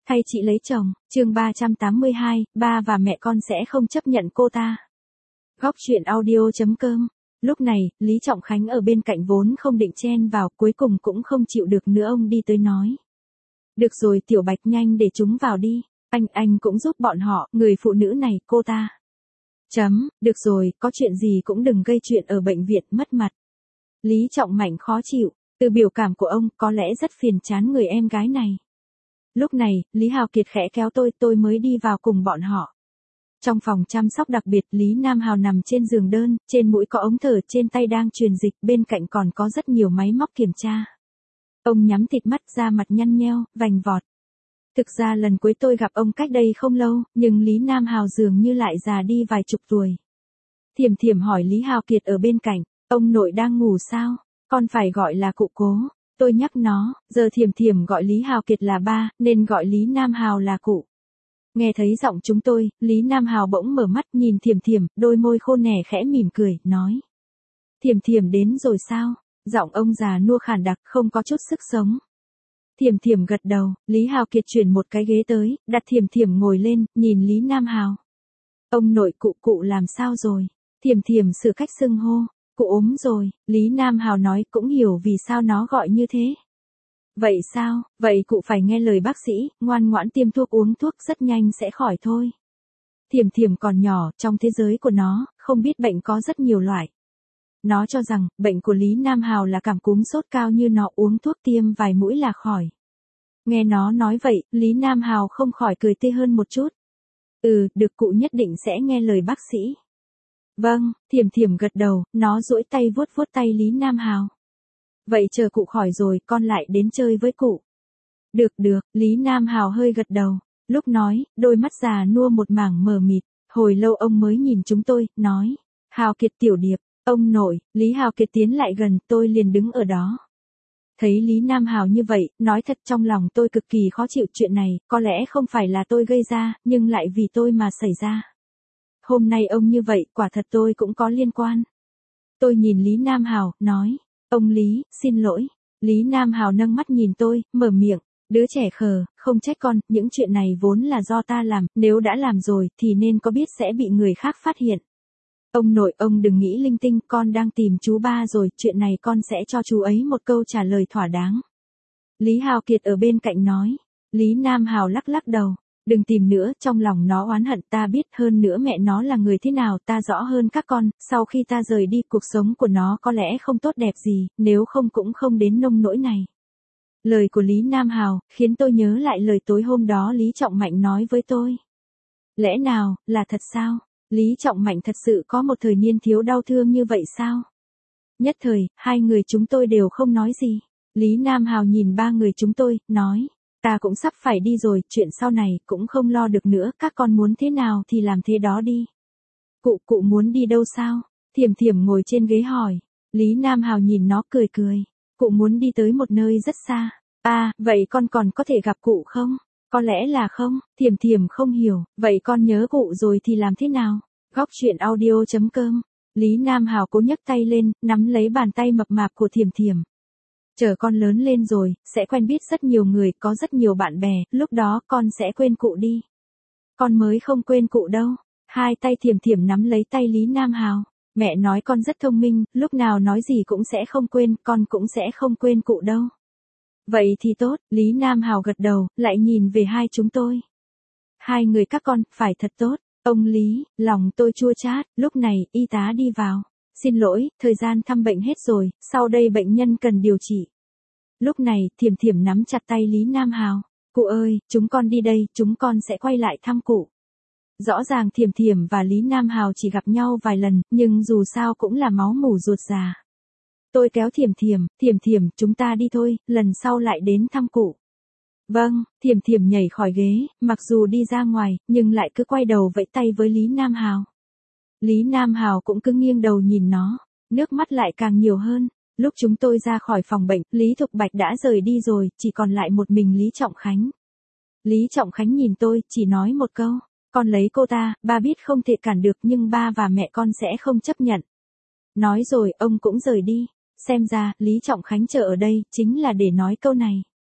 Thay chị lấy chồng, chương 382, ba và mẹ con sẽ không chấp nhận cô ta. Góc truyện audio.com. Lúc này, Lý Trọng Khánh ở bên cạnh vốn không định chen vào, cuối cùng cũng không chịu được nữa, ông đi tới nói. Được rồi Tiểu Bạch, nhanh để chúng vào đi, anh cũng giúp bọn họ, người phụ nữ này, cô ta. Được rồi, có chuyện gì cũng đừng gây chuyện ở bệnh viện mất mặt. Lý Trọng Mạnh khó chịu, từ biểu cảm của ông có lẽ rất phiền chán người em gái này. Lúc này, Lý Hào Kiệt khẽ kéo tôi mới đi vào cùng bọn họ. Trong phòng chăm sóc đặc biệt, Lý Nam Hào nằm trên giường đơn, trên mũi có ống thở, trên tay đang truyền dịch, bên cạnh còn có rất nhiều máy móc kiểm tra. Ông nhắm thịt mắt, da mặt nhăn nheo, vành vọt. Thực ra lần cuối tôi gặp ông cách đây không lâu, nhưng Lý Nam Hào dường như lại già đi vài chục tuổi. Thiểm hỏi Lý Hào Kiệt ở bên cạnh, ông nội đang ngủ sao? Con phải gọi là cụ Cố. Tôi nhắc nó, giờ Thiểm gọi Lý Hào Kiệt là ba, nên gọi Lý Nam Hào là cụ. Nghe thấy giọng chúng tôi, Lý Nam Hào bỗng mở mắt nhìn Thiểm, đôi môi khô nẻ khẽ mỉm cười, nói. Thiểm đến rồi sao? Giọng ông già nua khàn đặc, không có chút sức sống. Thiểm gật đầu, Lý Hào Kiệt chuyển một cái ghế tới, đặt Thiểm ngồi lên, nhìn Lý Nam Hào. Ông nội, cụ làm sao rồi? Thiểm sửa cách xưng hô. Cụ ốm rồi, Lý Nam Hào nói, cũng hiểu vì sao nó gọi như thế. Vậy sao, vậy cụ phải nghe lời bác sĩ, ngoan ngoãn tiêm thuốc, uống thuốc rất nhanh sẽ khỏi thôi. Thiểm còn nhỏ, trong thế giới của nó, không biết bệnh có rất nhiều loại. Nó cho rằng, bệnh của Lý Nam Hào là cảm cúm sốt cao, như nó uống thuốc tiêm vài mũi là khỏi. Nghe nó nói vậy, Lý Nam Hào không khỏi cười tươi hơn một chút. Được, cụ nhất định sẽ nghe lời bác sĩ. Vâng, Thiểm gật đầu, nó duỗi tay vuốt tay Lý Nam Hào. Vậy chờ cụ khỏi rồi, con lại đến chơi với cụ. Được, Lý Nam Hào hơi gật đầu. Lúc nói, đôi mắt già nua một mảng mờ mịt, hồi lâu ông mới nhìn chúng tôi, nói. Hào Kiệt, Tiểu Điệp, ông nội. Lý Hào Kiệt tiến lại gần, tôi liền đứng ở đó. Thấy Lý Nam Hào như vậy, nói thật trong lòng tôi cực kỳ khó chịu, chuyện này, có lẽ không phải là tôi gây ra, nhưng lại vì tôi mà xảy ra. Hôm nay ông như vậy, quả thật tôi cũng có liên quan. Tôi nhìn Lý Nam Hào, nói, ông Lý, xin lỗi. Lý Nam Hào nâng mắt nhìn tôi, mở miệng, đứa trẻ khờ, không trách con, những chuyện này vốn là do ta làm, nếu đã làm rồi, thì nên có biết sẽ bị người khác phát hiện. Ông nội, ông đừng nghĩ linh tinh, con đang tìm chú ba rồi, chuyện này con sẽ cho chú ấy một câu trả lời thỏa đáng. Lý Hào Kiệt ở bên cạnh nói. Lý Nam Hào lắc đầu. Đừng tìm nữa, trong lòng nó oán hận, ta biết, hơn nữa mẹ nó là người thế nào ta rõ hơn các con, sau khi ta rời đi cuộc sống của nó có lẽ không tốt đẹp gì, nếu không cũng không đến nông nỗi này. Lời của Lý Nam Hào, khiến tôi nhớ lại lời tối hôm đó Lý Trọng Mạnh nói với tôi. Lẽ nào, là thật sao? Lý Trọng Mạnh thật sự có một thời niên thiếu đau thương như vậy sao? Nhất thời, hai người chúng tôi đều không nói gì. Lý Nam Hào nhìn ba người chúng tôi, nói. Ta cũng sắp phải đi rồi, chuyện sau này cũng không lo được nữa, các con muốn thế nào thì làm thế đó đi. Cụ muốn đi đâu sao? Thiểm ngồi trên ghế hỏi. Lý Nam Hào nhìn nó cười. Cụ muốn đi tới một nơi rất xa. Vậy con còn có thể gặp cụ không? Có lẽ là không. Thiểm không hiểu, vậy con nhớ cụ rồi thì làm thế nào? Góc truyện audio.com. Lý Nam Hào cố nhấc tay lên, nắm lấy bàn tay mập mạp của Thiểm. Chờ con lớn lên rồi, sẽ quen biết rất nhiều người, có rất nhiều bạn bè, lúc đó con sẽ quên cụ đi. Con mới không quên cụ đâu. Hai tay Thiểm nắm lấy tay Lý Nam Hào. Mẹ nói con rất thông minh, lúc nào nói gì cũng sẽ không quên, con cũng sẽ không quên cụ đâu. Vậy thì tốt, Lý Nam Hào gật đầu, lại nhìn về hai chúng tôi. Hai người các con, phải thật tốt. Ông Lý, lòng tôi chua chát, lúc này, y tá đi vào. Xin lỗi, thời gian thăm bệnh hết rồi, sau đây bệnh nhân cần điều trị. Lúc này, Thiểm nắm chặt tay Lý Nam Hào. Cụ ơi, chúng con đi đây, chúng con sẽ quay lại thăm cụ. Rõ ràng Thiểm và Lý Nam Hào chỉ gặp nhau vài lần, nhưng dù sao cũng là máu mủ ruột già. Tôi kéo Thiểm, chúng ta đi thôi, lần sau lại đến thăm cụ. Vâng, Thiểm nhảy khỏi ghế, mặc dù đi ra ngoài, nhưng lại cứ quay đầu vẫy tay với Lý Nam Hào. Lý Nam Hào cũng cứ nghiêng đầu nhìn nó, nước mắt lại càng nhiều hơn. Lúc chúng tôi ra khỏi phòng bệnh, Lý Thục Bạch đã rời đi rồi, chỉ còn lại một mình Lý Trọng Khánh. Lý Trọng Khánh nhìn tôi, chỉ nói một câu, con lấy cô ta, ba biết không thể cản được nhưng ba và mẹ con sẽ không chấp nhận. Nói rồi, ông cũng rời đi. Xem ra, Lý Trọng Khánh chờ ở đây, chính là để nói câu này.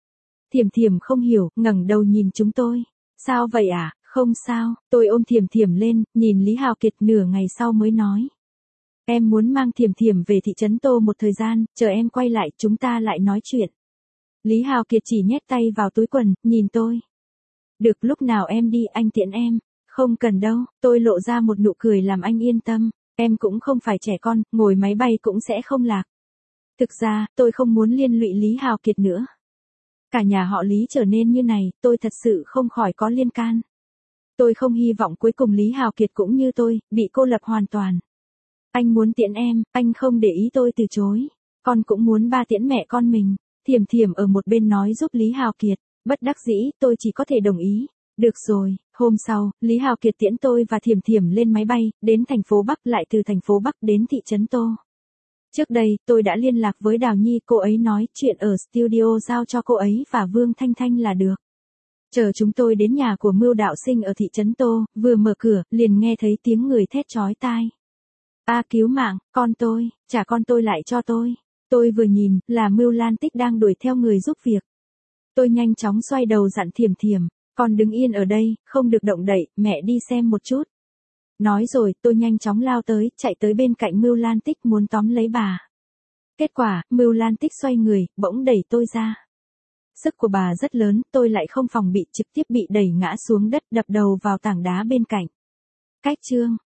Thiểm Thiểm không hiểu, ngẩng đầu nhìn chúng tôi. Sao vậy ạ? Không sao, tôi ôm Thiểm Thiểm lên, nhìn Lý Hào Kiệt nửa ngày sau mới nói. Em muốn mang Thiểm Thiểm về thị trấn Tô một thời gian, chờ em quay lại chúng ta lại nói chuyện. Lý Hào Kiệt chỉ nhét tay vào túi quần, nhìn tôi. Được, lúc nào em đi anh tiễn em. Không cần đâu, tôi lộ ra một nụ cười làm anh yên tâm. Em cũng không phải trẻ con, ngồi máy bay cũng sẽ không lạc. Thực ra, tôi không muốn liên lụy Lý Hào Kiệt nữa. Cả nhà họ Lý trở nên như này, tôi thật sự không khỏi có liên can. Tôi không hy vọng cuối cùng Lý Hào Kiệt cũng như tôi, bị cô lập hoàn toàn. Anh muốn tiễn em, anh không để ý tôi từ chối. Con cũng muốn ba tiễn mẹ con mình. Thiểm Thiểm ở một bên nói giúp Lý Hào Kiệt. Bất đắc dĩ, tôi chỉ có thể đồng ý. Được rồi, hôm sau, Lý Hào Kiệt tiễn tôi và Thiểm Thiểm lên máy bay, đến thành phố Bắc lại từ thành phố Bắc đến thị trấn Tô. Trước đây, tôi đã liên lạc với Đào Nhi, cô ấy nói chuyện ở studio giao cho cô ấy và Vương Thanh Thanh là được. Chờ chúng tôi đến nhà của Mưu Đạo Sinh ở thị trấn Tô, vừa mở cửa, liền nghe thấy tiếng người thét chói tai. A cứu mạng, con tôi, trả con tôi lại cho tôi. Tôi vừa nhìn, là Mưu Lan Tích đang đuổi theo người giúp việc. Tôi nhanh chóng xoay đầu dặn Thiểm Thiểm, con đứng yên ở đây, không được động đậy, mẹ đi xem một chút. Nói rồi, tôi nhanh chóng lao tới, chạy tới bên cạnh Mưu Lan Tích muốn tóm lấy bà. Kết quả, Mưu Lan Tích xoay người, bỗng đẩy tôi ra. Sức của bà rất lớn, tôi lại không phòng bị, trực tiếp bị đẩy ngã xuống đất, đập đầu vào tảng đá bên cạnh. Cách chương